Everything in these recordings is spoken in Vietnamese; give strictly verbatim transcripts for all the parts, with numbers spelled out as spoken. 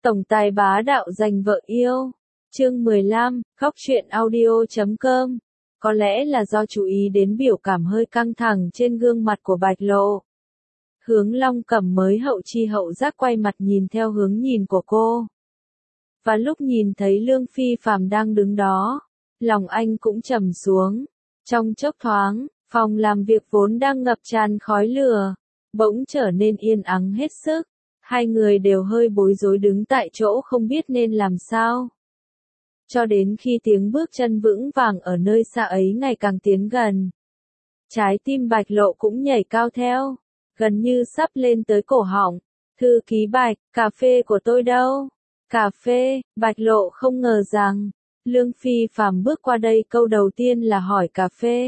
Tổng tài bá đạo giành vợ yêu. Chương mười lăm, khóc chuyện audio chấm com. Có lẽ là do chú ý đến biểu cảm hơi căng thẳng trên gương mặt của Bạch Lộ. Hướng Long Cẩm mới hậu chi hậu giác quay mặt nhìn theo hướng nhìn của cô. Và lúc nhìn thấy Lương Phi Phàm đang đứng đó, lòng anh cũng trầm xuống. Trong chốc thoáng, phòng làm việc vốn đang ngập tràn khói lửa, bỗng trở nên yên ắng hết sức. Hai người đều hơi bối rối đứng tại chỗ không biết nên làm sao. Cho đến khi tiếng bước chân vững vàng ở nơi xa ấy ngày càng tiến gần. Trái tim Bạch Lộ cũng nhảy cao theo, gần như sắp lên tới cổ họng. Thư ký Bạch, cà phê của tôi đâu? Cà phê, Bạch Lộ không ngờ rằng, Lương Phi Phàm bước qua đây câu đầu tiên là hỏi cà phê.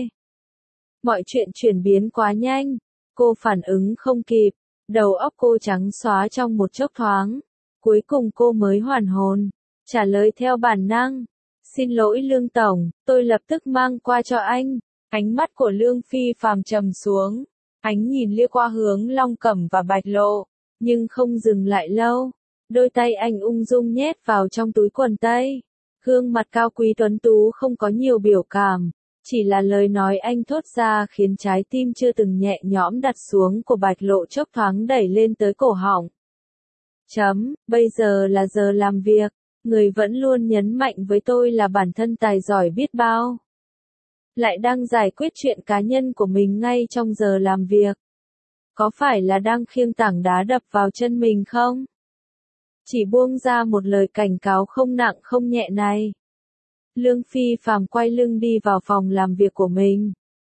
Mọi chuyện chuyển biến quá nhanh, cô phản ứng không kịp. Đầu óc cô trắng xóa trong một chốc thoáng. Cuối cùng cô mới hoàn hồn, trả lời theo bản năng. Xin lỗi Lương Tổng, tôi lập tức mang qua cho anh. Ánh mắt của Lương Phi Phàm trầm xuống. Ánh nhìn lia qua hướng Long Cẩm và Bạch Lộ, nhưng không dừng lại lâu. Đôi tay anh ung dung nhét vào trong túi quần tây. Gương mặt cao quý tuấn tú không có nhiều biểu cảm. Chỉ là lời nói anh thốt ra khiến trái tim chưa từng nhẹ nhõm đặt xuống của Bạch Lộ chốc thoáng đẩy lên tới cổ họng. Chấm, bây giờ là giờ làm việc, người vẫn luôn nhấn mạnh với tôi là bản thân tài giỏi biết bao. Lại đang giải quyết chuyện cá nhân của mình ngay trong giờ làm việc. Có phải là đang khiêng tảng đá đập vào chân mình không? Chỉ buông ra một lời cảnh cáo không nặng không nhẹ này. Lương Phi Phàm quay lưng đi vào phòng làm việc của mình.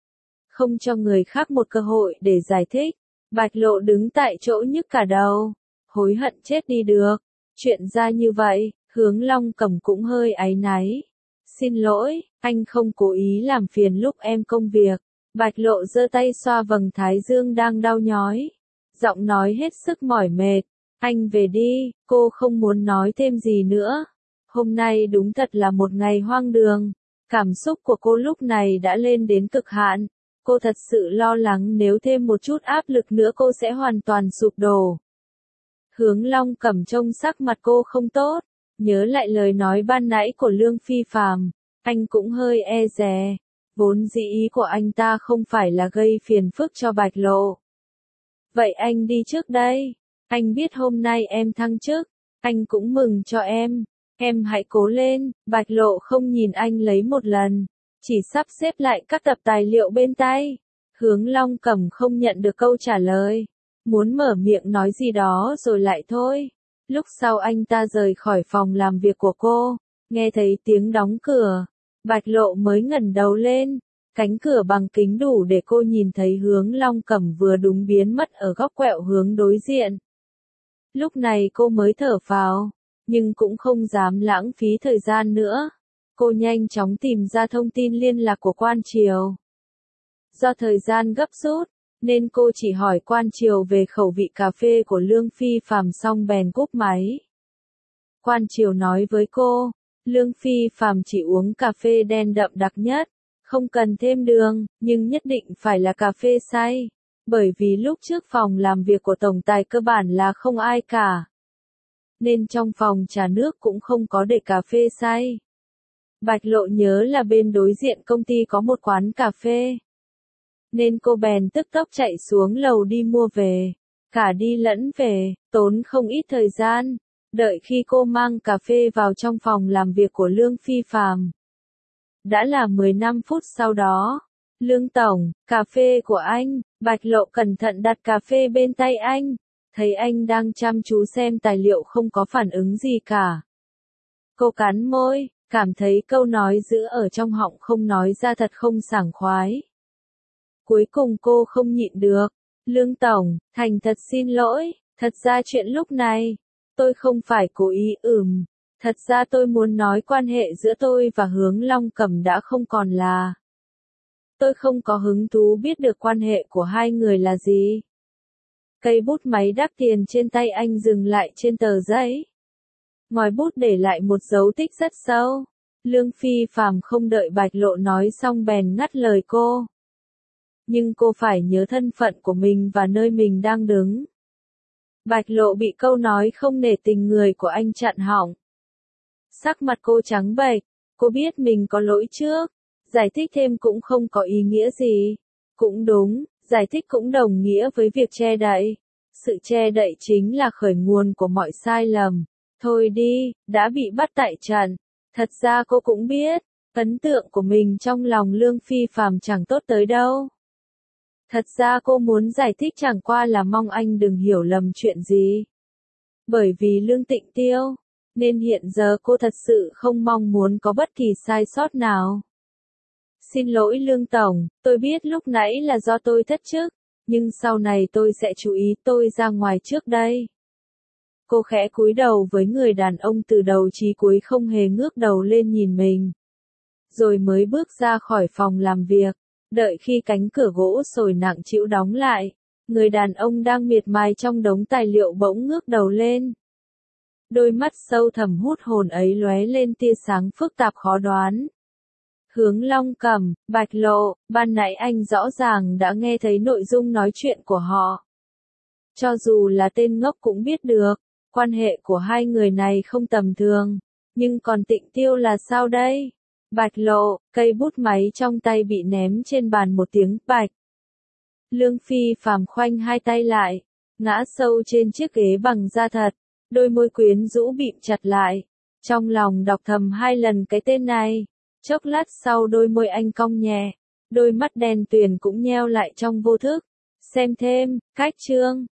Không cho người khác một cơ hội để giải thích. Bạch Lộ đứng tại chỗ nhức cả đầu. Hối hận chết đi được. Chuyện ra như vậy, Hướng Long Cẩm cũng hơi áy náy. Xin lỗi, anh không cố ý làm phiền lúc em công việc. Bạch Lộ giơ tay xoa vầng thái dương đang đau nhói. Giọng nói hết sức mỏi mệt. Anh về đi, cô không muốn nói thêm gì nữa. Hôm nay đúng thật là một ngày hoang đường. Cảm xúc của cô lúc này đã lên đến cực hạn. Cô thật sự lo lắng nếu thêm một chút áp lực nữa cô sẽ hoàn toàn sụp đổ. Hướng Long Cẩm trông sắc mặt cô không tốt. Nhớ lại lời nói ban nãy của Lương Phi Phàm, anh cũng hơi e dè. Vốn dĩ ý của anh ta không phải là gây phiền phức cho Bạch Lộ. Vậy anh đi trước đây. Anh biết hôm nay em thăng chức. Anh cũng mừng cho em. Em hãy cố lên. Bạch Lộ không nhìn anh lấy một lần. Chỉ sắp xếp lại các tập tài liệu bên tay. Hướng Long Cẩm không nhận được câu trả lời. Muốn mở miệng nói gì đó rồi lại thôi. Lúc sau anh ta rời khỏi phòng làm việc của cô. Nghe thấy tiếng đóng cửa. Bạch Lộ mới ngẩng đầu lên. Cánh cửa bằng kính đủ để cô nhìn thấy Hướng Long Cẩm vừa đúng biến mất ở góc quẹo hướng đối diện. Lúc này cô mới thở phào. Nhưng cũng không dám lãng phí thời gian nữa. Cô nhanh chóng tìm ra thông tin liên lạc của Quan Triều. Do thời gian gấp rút, nên cô chỉ hỏi Quan Triều về khẩu vị cà phê của Lương Phi Phàm xong bèn cúp máy. Quan Triều nói với cô, Lương Phi Phàm chỉ uống cà phê đen đậm đặc nhất, không cần thêm đường, nhưng nhất định phải là cà phê xay. Bởi vì lúc trước phòng làm việc của tổng tài cơ bản là không ai cả. Nên trong phòng trà nước cũng không có để cà phê xay. Bạch Lộ nhớ là bên đối diện công ty có một quán cà phê. Nên cô bèn tức tốc chạy xuống lầu đi mua về. Cả đi lẫn về, tốn không ít thời gian. Đợi khi cô mang cà phê vào trong phòng làm việc của Lương Phi Phàm. Đã là mười lăm phút sau đó. Lương Tổng, cà phê của anh. Bạch Lộ cẩn thận đặt cà phê bên tay anh. Thấy anh đang chăm chú xem tài liệu không có phản ứng gì cả. Cô cắn môi, cảm thấy câu nói giữ ở trong họng không nói ra thật không sảng khoái. Cuối cùng cô không nhịn được. Lương Tổng, thành thật xin lỗi, thật ra chuyện lúc này, tôi không phải cố ý ừm. Thật ra tôi muốn nói quan hệ giữa tôi và Hướng Long Cẩm đã không còn là. Tôi không có hứng thú biết được quan hệ của hai người là gì. Cây bút máy đắt tiền trên tay anh dừng lại trên tờ giấy. Ngòi bút để lại một dấu tích rất sâu. Lương Phi Phàm không đợi Bạch Lộ nói xong bèn ngắt lời cô. Nhưng cô phải nhớ thân phận của mình và nơi mình đang đứng. Bạch Lộ bị câu nói không nể tình người của anh chặn họng. Sắc mặt cô trắng bệch, cô biết mình có lỗi trước, giải thích thêm cũng không có ý nghĩa gì. Cũng đúng, giải thích cũng đồng nghĩa với việc che đậy. Sự che đậy chính là khởi nguồn của mọi sai lầm. Thôi đi, đã bị bắt tại trận. Thật ra cô cũng biết, ấn tượng của mình trong lòng Lương Phi Phàm chẳng tốt tới đâu. Thật ra cô muốn giải thích chẳng qua là mong anh đừng hiểu lầm chuyện gì. Bởi vì Lương Tịnh Tiêu, nên hiện giờ cô thật sự không mong muốn có bất kỳ sai sót nào. Xin lỗi Lương Tổng, tôi biết lúc nãy là do tôi thất chức, nhưng sau này tôi sẽ chú ý, tôi ra ngoài trước đây. Cô khẽ cúi đầu với người đàn ông từ đầu chí cuối không hề ngước đầu lên nhìn mình. Rồi mới bước ra khỏi phòng làm việc, đợi khi cánh cửa gỗ sồi nặng trĩu đóng lại, người đàn ông đang miệt mài trong đống tài liệu bỗng ngước đầu lên. Đôi mắt sâu thẳm hút hồn ấy lóe lên tia sáng phức tạp khó đoán. Hướng Long Cẩm, Bạch Lộ, ban nãy anh rõ ràng đã nghe thấy nội dung nói chuyện của họ. Cho dù là tên ngốc cũng biết được, quan hệ của hai người này không tầm thường, nhưng còn Tịnh Tiêu là sao đây? Bạch Lộ, cây bút máy trong tay bị ném trên bàn một tiếng bạch. Lương Phi Phàm khoanh hai tay lại, ngã sâu trên chiếc ghế bằng da thật, đôi môi quyến rũ bịm chặt lại, trong lòng đọc thầm hai lần cái tên này. Chốc lát sau đôi môi anh cong nhẹ, đôi mắt đen tuyền cũng nheo lại trong vô thức. Xem thêm, cách chương.